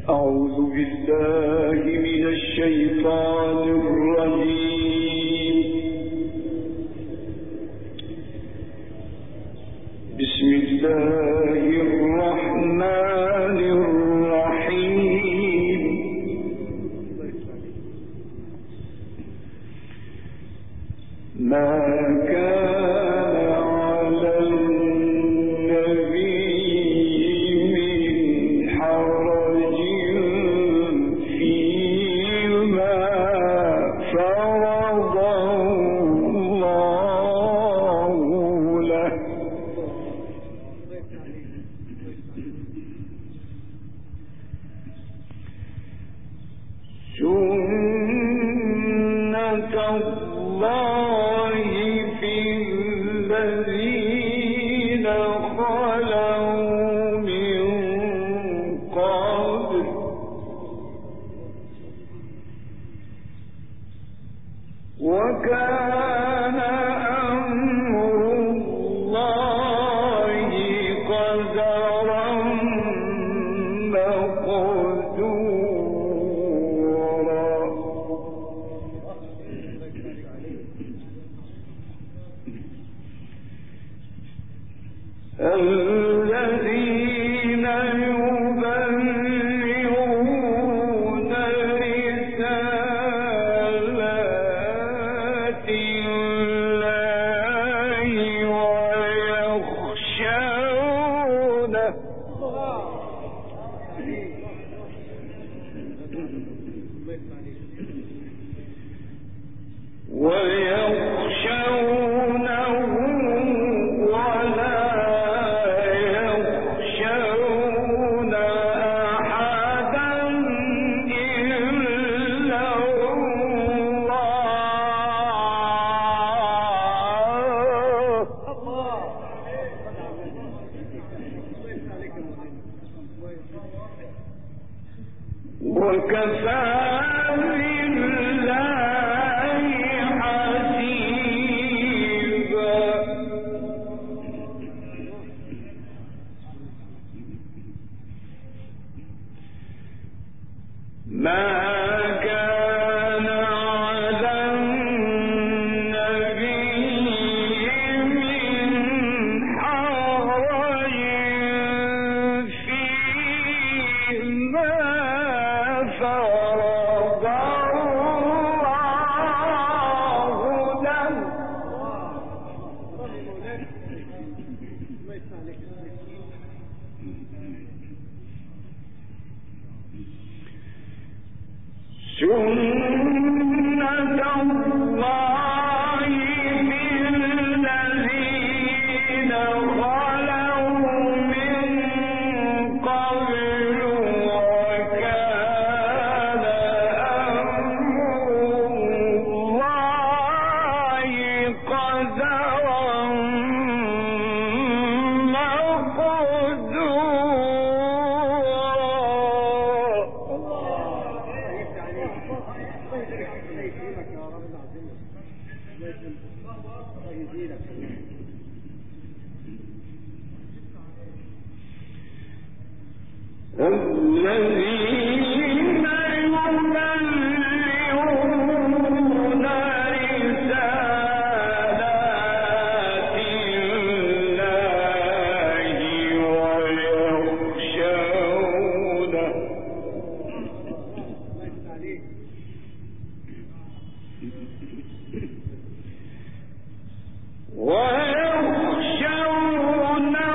أعوذ بالله من الشيطان الرجيم. بسم الله الرحمن الرحيم. ما كان على النبي من حرج فيما فرض الله له، سنة الله في الذين خلوا من قبل، وكان أمر الله قدرا مقدورا. الذين يبلغون رسالات الله ويخشونه ولا يخشون أحدا إلا الله، وكفى بالله حسيبا. ما كان على النبي من حرج فيما فرض الله له، سنة الله في الذين خلوا من قبل، وكان أمر الله قدرا الذين يبلغون رسالات الله ويخشونه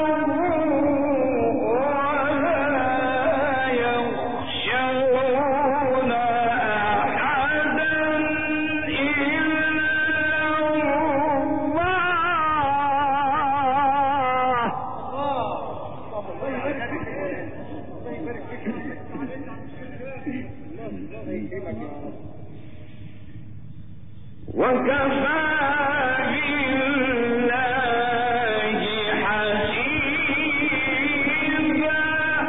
وكفى بالله حسيبا.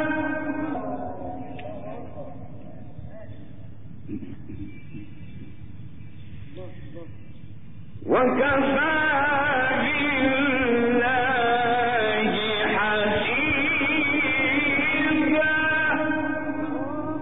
وكفى بالله حسيبا.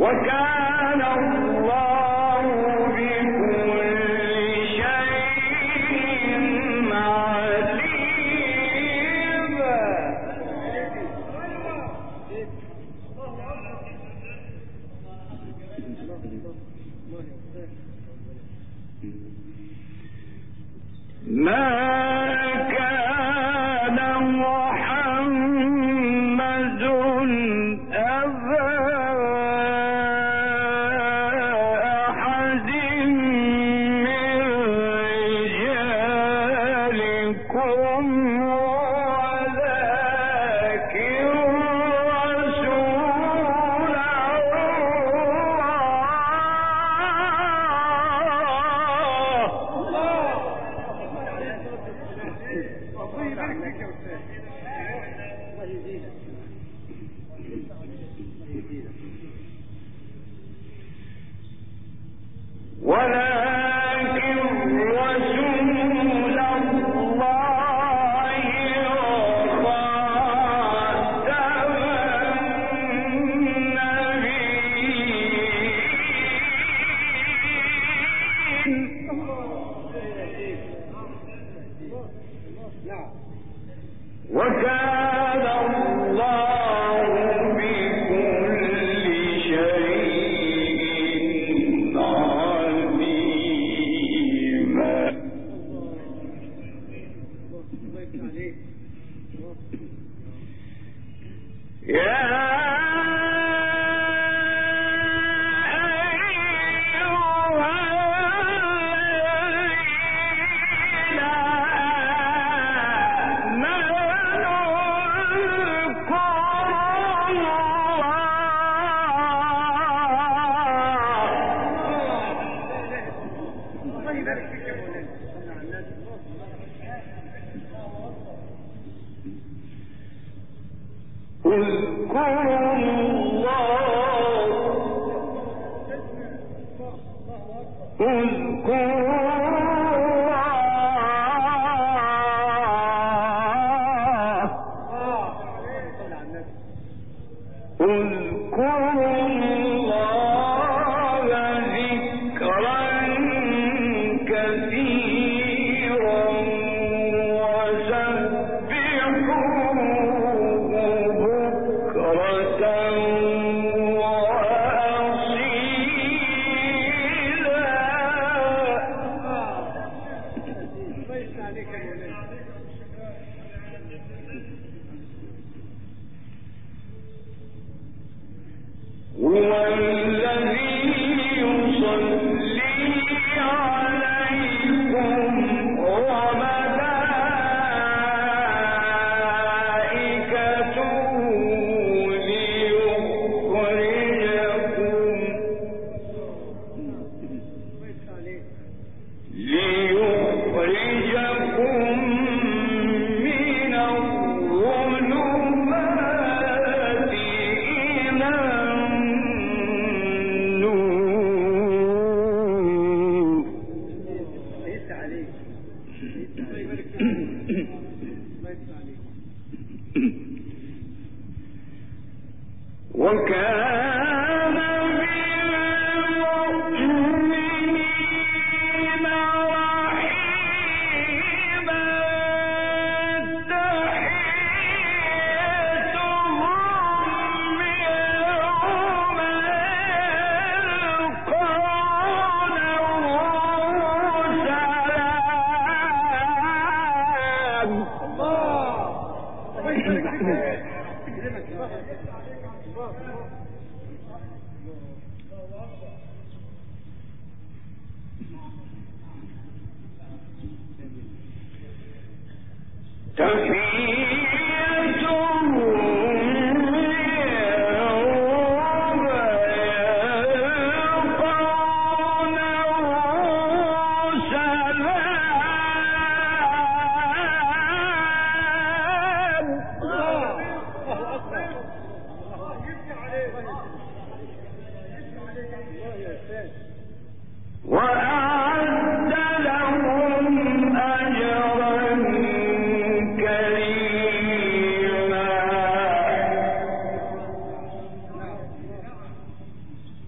وكان الله بكل شيء عليما. ما كان محمد أبا أحد من رجالكم ولكن رسول وكان الله بكل شيء عليما. يا وكان بالمؤمنين رحيما. تحيتهم يوم وأعد لهم أجرا كريما.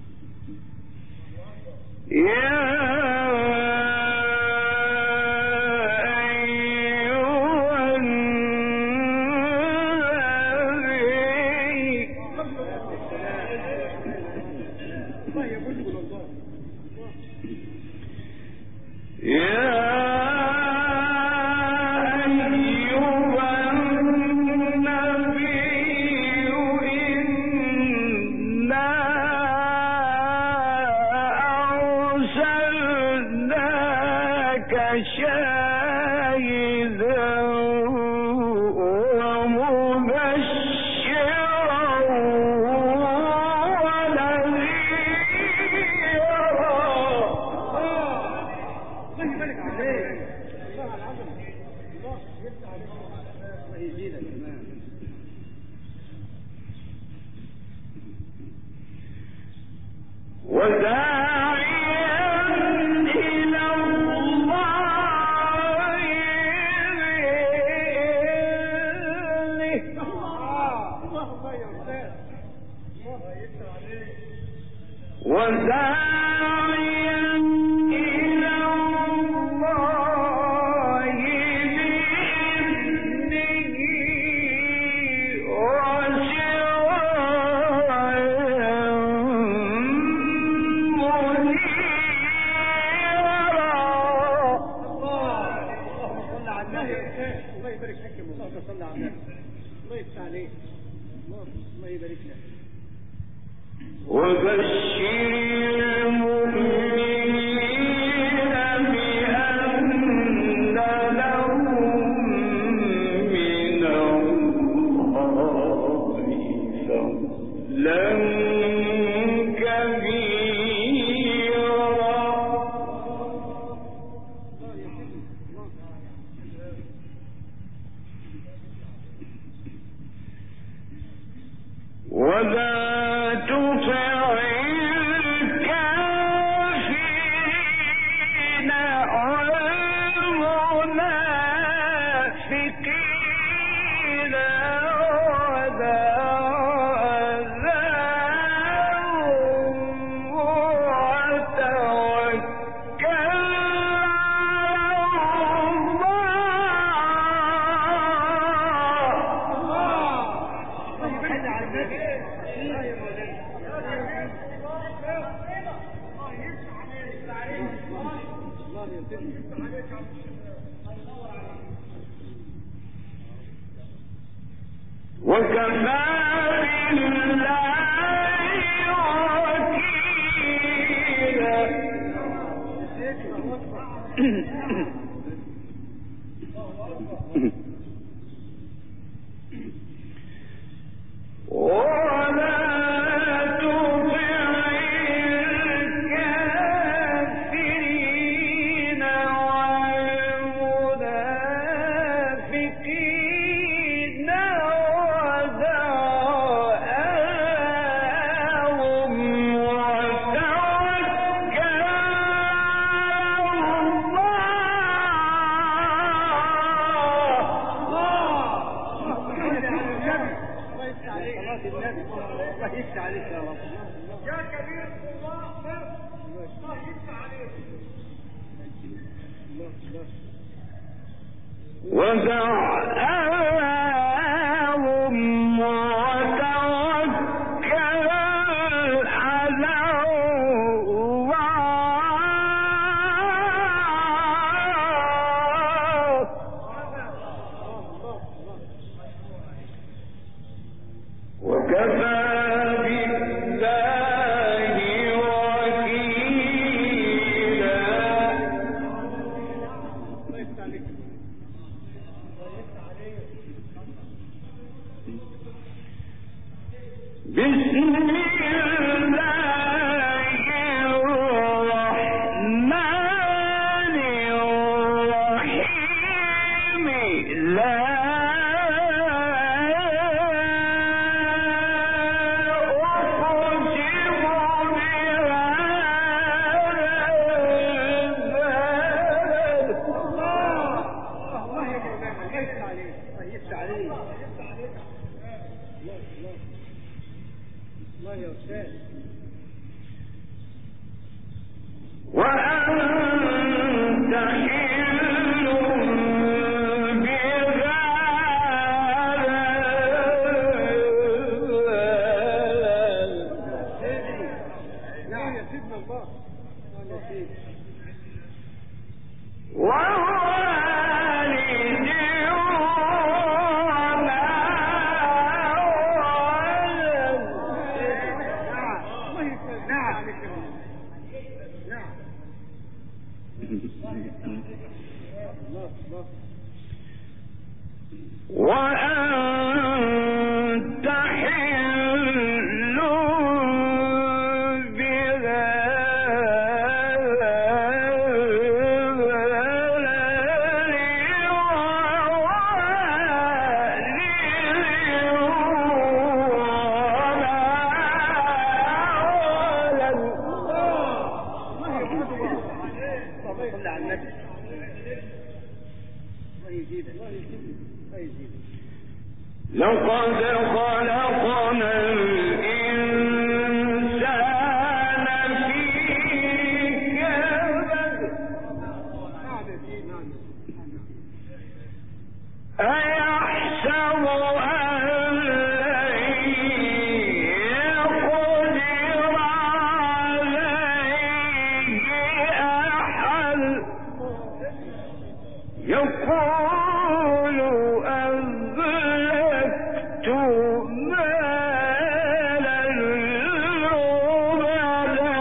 وأنت حل بهذا وأنت حل لقد خلقنا الإنسان في كبد أيحسب أن لن يقدر عليه أحد يقول أهلكت مالا لبدا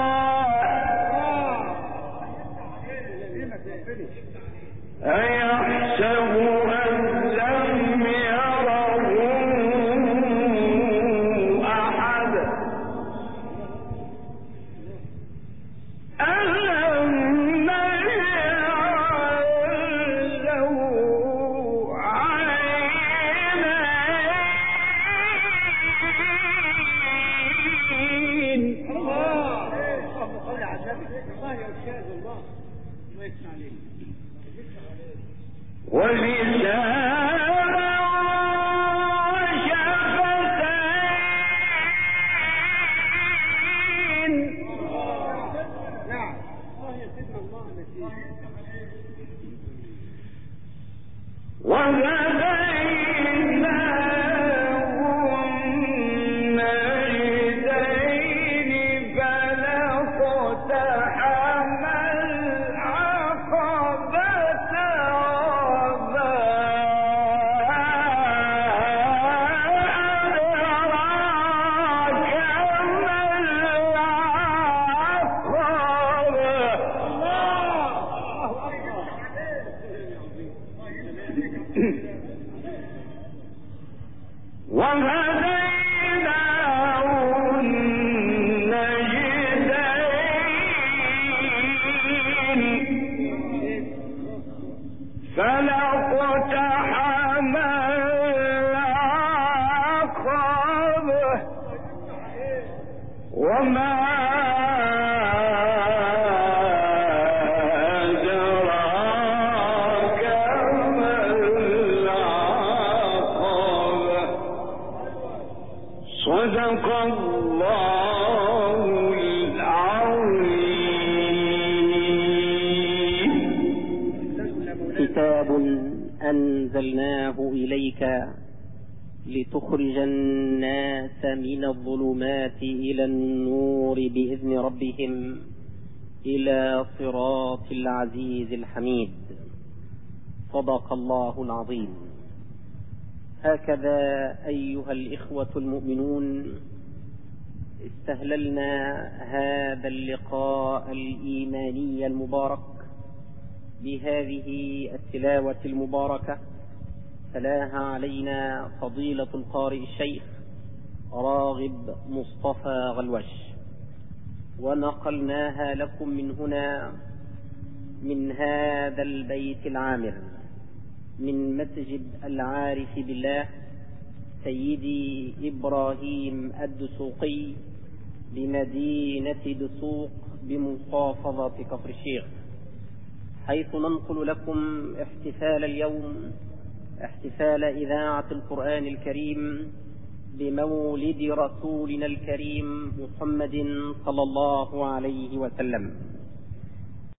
أيحسب أن لم يره أحد ألم نجعل له عينين ولسانا وشفتين وهديناه النجدين فلاقتحم العقبة وما أدراك ما العقبة وهديناه النجدين فلاقتحم العقبة وما أدراك ما العقبة صدق الله العظيم. كتاب أنزلناه إليك لتخرج الناس من الظلمات إلى النور بإذن ربهم إلى صراط العزيز الحميد. صدق الله العظيم. هكذا أيها الإخوة المؤمنون استهللنا هذا اللقاء الإيماني المبارك بهذه التلاوة المباركة تلاها علينا فضيلة القارئ الشيخ راغب مصطفى غلوش، ونقلناها لكم من هنا من هذا البيت العامر من مسجد العارف بالله سيدي إبراهيم الدسوقي بمدينة دسوق بمحافظة كفر الشيخ، حيث ننقل لكم احتفال اليوم، احتفال إذاعة القرآن الكريم بمولد رسولنا الكريم محمد صلى الله عليه وسلم.